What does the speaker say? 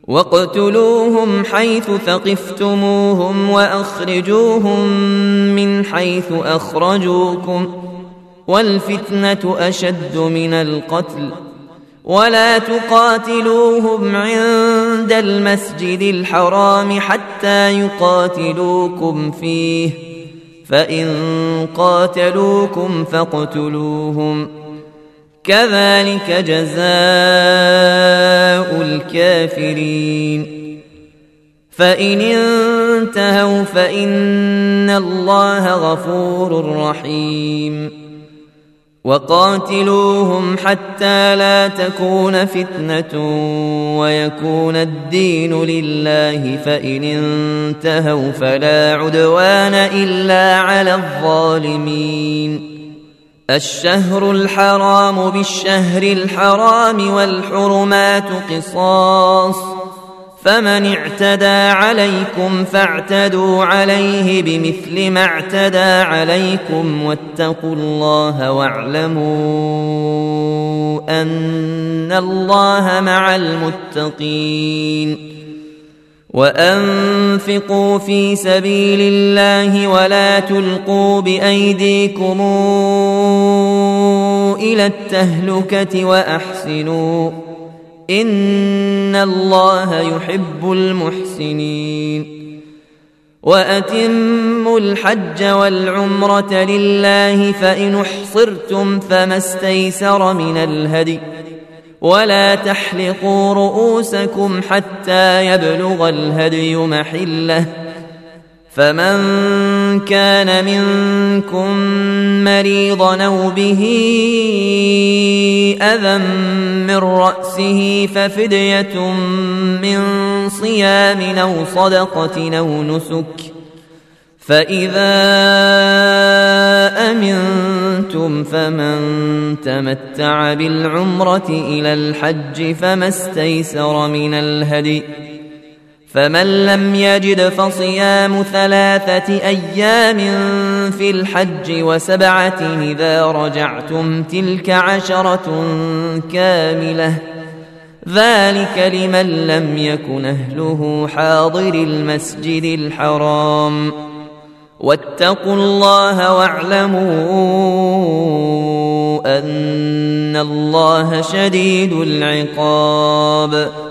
واقتلوهم حيث ثقفتموهم وأخرجوهم من حيث أخرجوكم والفتنة أشد من القتل ولا تقاتلوهم عند المسجد الحرام حتى يقاتلوكم فيه فإن قاتلوكم فاقتلوهم كذلك جزاء الكافرين فإن انتهوا فإن الله غفور رحيم وقاتلوهم حتى لا تكون فتنة ويكون الدين لله فإن انتهوا فلا عدوان إلا على الظالمين الشهر الحرام بالشهر الحرام والحرمات قصاص فمن اعتدى عليكم فاعتدوا عليه بمثل ما اعتدى عليكم واتقوا الله واعلموا أن الله مع المتقين وأنفقوا في سبيل الله ولا تلقوا بأيديكم إلى التهلكة وأحسنوا إن الله يحب المحسنين وأتموا الحج والعمرة لله فإن احصرتم فما استيسر من الهدي ولا تحلقوا رؤوسكم حتى يبلغ الهدي محله فمن كان منكم مريضا أو به أذى من رأسه ففدية من صيام أو صدقة أو نسك فإذا أمنتم فمن تمتع بالعمرة إلى الحج فما استيسر من الهدي فمن لم يجد فصيام 3 أيام في الحج و7 إذا رجعتم تلك 10 كاملة ذلك لمن لم يكن أهله حاضر المسجد الحرام واتقوا الله واعلموا أن الله شديد العقاب